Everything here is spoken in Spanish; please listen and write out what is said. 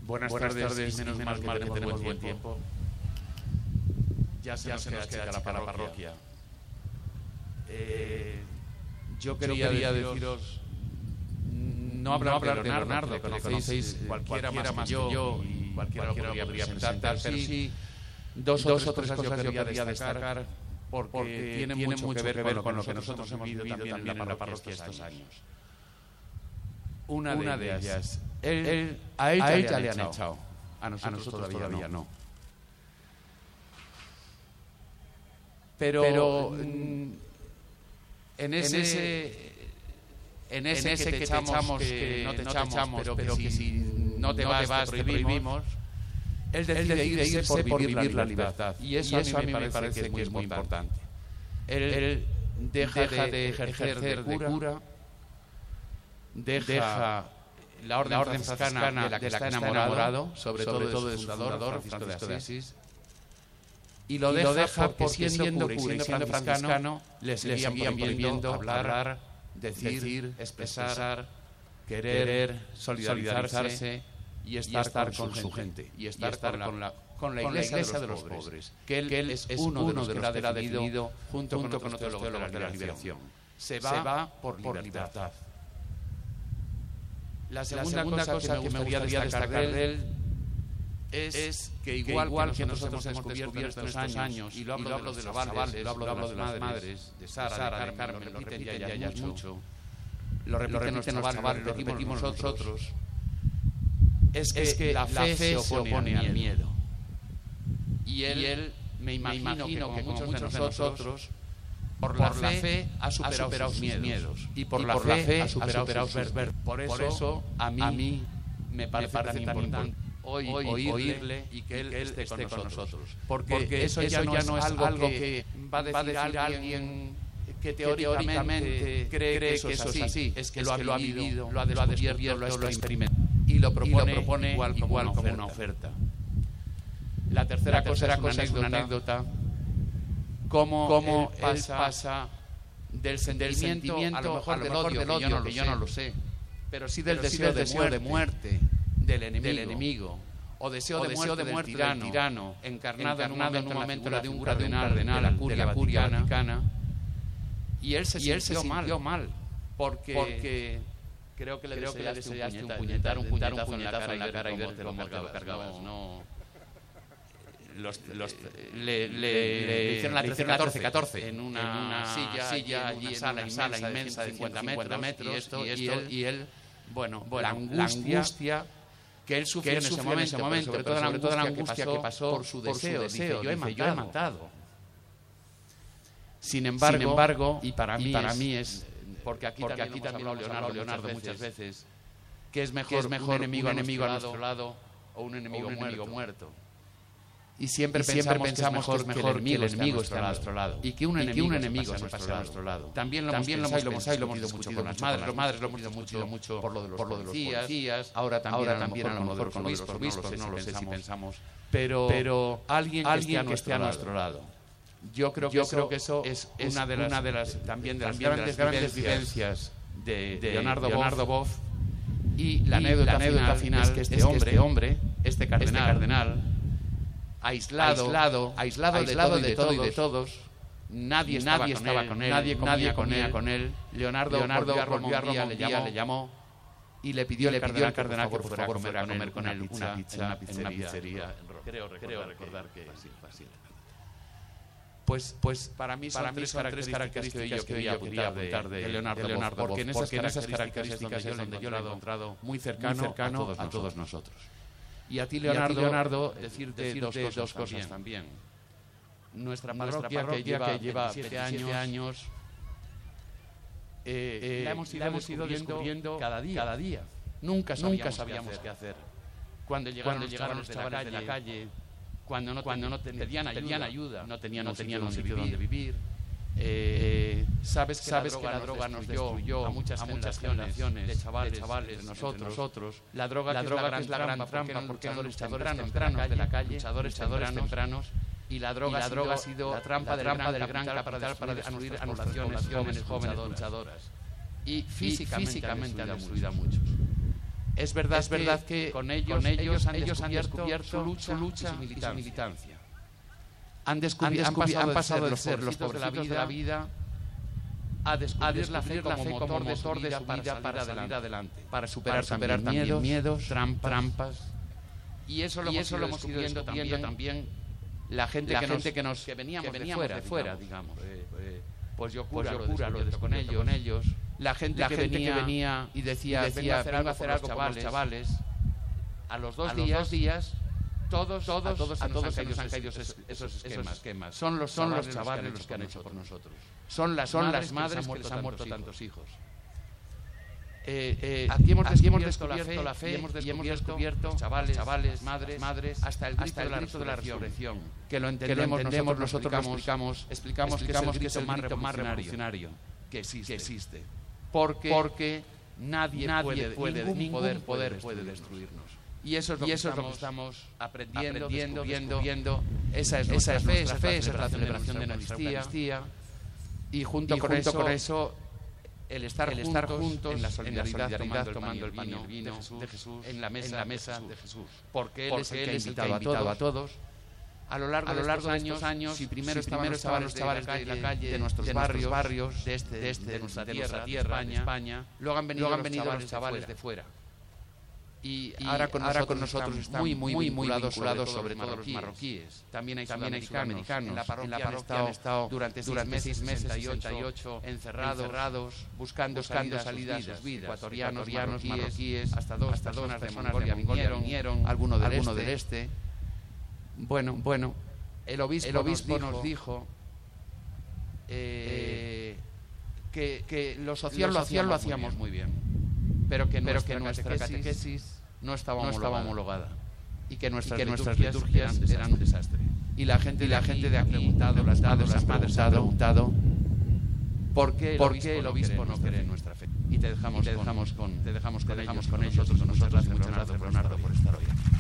Buenas tardes, menos mal que tenemos buen tiempo. Ya se nos queda chica la parroquia. Yo quería deciros, no hablar de Leonardo, que conocéis cualquiera más que yo y cualquiera lo podría presentar, pero sí dos o tres cosas yo quería destacar porque tienen mucho que ver con lo que nosotros hemos vivido también en la parroquia estos años. Una de ellas, a ella le han echado, a nosotros todavía no. Pero en ese que te echamos, que no te echamos, pero que si no te vas, te prohibimos, él decide irse por vivir la libertad. Y eso a mí me parece que es muy importante. Él deja de ejercer de cura, deja la orden franciscana de la que está enamorado, sobre todo de su fundador, Francisco de Asís, y lo deja porque siendo cura y siendo franciscano le seguían prohibiendo hablar, decir, expresar, querer, solidarizarse y estar con su gente, y estar con la iglesia de los pobres, que él es uno de los que la ha definido junto con otros teólogos de la liberación. Se va por libertad. La segunda cosa que me gustaría destacar de él es que igual que nosotros hemos descubierto en estos años, y lo hablo de los chavales, lo hablo de las madres, de Sara, de Carmen, lo repiten ya mucho, lo repiten los chavales, lo repetimos nosotros, es que la fe se opone al miedo. Y él me imagino que muchos de nosotros, por la fe ha superado sus miedos, y por la fe ha superado sus ver. Por eso a mí me parece tan importante oírle y que él esté con nosotros. Porque eso ya no es algo que va a decir alguien que teóricamente cree que eso es así. Es que lo ha vivido, lo ha descubierto, lo ha experimentado. Y lo propone igual como una oferta. La tercera cosa es una anécdota. Cómo él pasa del sentimiento a lo mejor del odio, que yo no lo sé, pero sí del deseo de muerte del enemigo, o deseo de muerte del tirano, encarnado en un momento de un cardenal de la curia vaticana, y él se sintió mal, porque creo que le deseaste un puñetazo en la cara y verte cómo te lo cargabas, ¿no? Le hicieron la 13-14 en una silla allí, en una sala inmensa de 50 metros, y él, la angustia que él sufrió en ese momento, sobre toda la angustia que pasó por su deseo, dice, yo he matado. Sin embargo, y para mí es, porque aquí también hemos hablado Leonardo muchas veces, que es mejor un enemigo a nuestro lado o un enemigo muerto. Y siempre pensamos que el enemigo está a nuestro lado, y que un enemigo se pase a nuestro lado. También lo hemos discutido mucho con las madres, lo hemos discutido mucho por lo de los policías, ahora también a lo mejor con los obispos, no lo sé si pensamos, pero alguien que esté a nuestro lado. Yo creo que eso es una de las grandes vivencias de Leonardo Boff, y la anécdota final es que este hombre, este cardenal, aislado de todo y de todos, nadie estaba con él, nadie comía con él. Leonardo volvió a Roma, le llamó y le pidió al cardenal que fuera a comer con él una pizza en una pizzería. Creo recordar que sí. Pues para mí son tres características que yo quería apuntar de Leonardo, porque en esas características es donde yo lo he encontrado muy cercano a todos nosotros. Y a ti, Leonardo, decirte dos cosas también. Nuestra parroquia, que lleva 27 años, la hemos ido descubriendo cada día. Nunca sabíamos qué hacer. Cuando llegaron los chavales de la calle, cuando no pedían ayuda, no tenían un sitio donde vivir. Sabes que la droga nos destruyó a muchas generaciones de chavales entre nosotros. La droga es la gran trampa, porque eran luchadores tempranos de la calle, luchadores tempranos, y la droga ha sido la trampa del gran capital para destruir a nuestras jóvenes luchadoras. Y físicamente ha destruido a muchos. Es verdad que con ellos han descubierto su lucha y su militancia. Han pasado de ser los pobrecitos de la vida a descubrir la fe como motor de su vida para salir adelante, para superar también miedos, trampas. Y eso lo hemos ido descubriendo también la gente que veníamos de fuera, digamos. Pues yo cura lo he con ellos. La gente que venía y decía, vengo a hacer algo con los chavales. A los dos días, todos nos han caído esos esquemas. Son los chavales los que han hecho por nosotros. Son las madres que les han muerto tantos hijos. Aquí hemos descubierto la fe y hemos descubierto chavales, madres, hasta el grito de la resurrección. Que lo entendemos, nosotros lo explicamos que es el grito más revolucionario que existe. Porque nadie puede, ningún poder puede destruirnos. Y eso es lo que estamos aprendiendo, viendo. Esa es la fe, esa es la celebración de nuestra Eucaristía. Y junto con eso, el estar juntos en la solidaridad tomando el vino de Jesús, en la mesa de Jesús. Porque Él es el que ha invitado a todos. A lo largo de estos años, si primero estaban los chavales de la calle, de nuestros barrios, de nuestra tierra, España, luego han venido los chavales de fuera. Y ahora con nosotros están muy vinculados, sobre todo los marroquíes. También hay sudamericanos. En la parroquia han estado durante 6 meses, 68, encerrados, buscando salida a sus vidas. Ecuatorianos, marroquíes, hasta dos personas de Mongolia vinieron, alguno del este. Bueno, el obispo nos dijo que lo social lo hacíamos muy bien, pero que nuestra catequesis no estaba homologada y que nuestras liturgias eran un desastre. Y la gente de aquí ha preguntado, las madres han preguntado ¿por qué el obispo no cree en nuestra fe? Y te dejamos con ellos. Muchas gracias, Leonardo, por estar hoy aquí.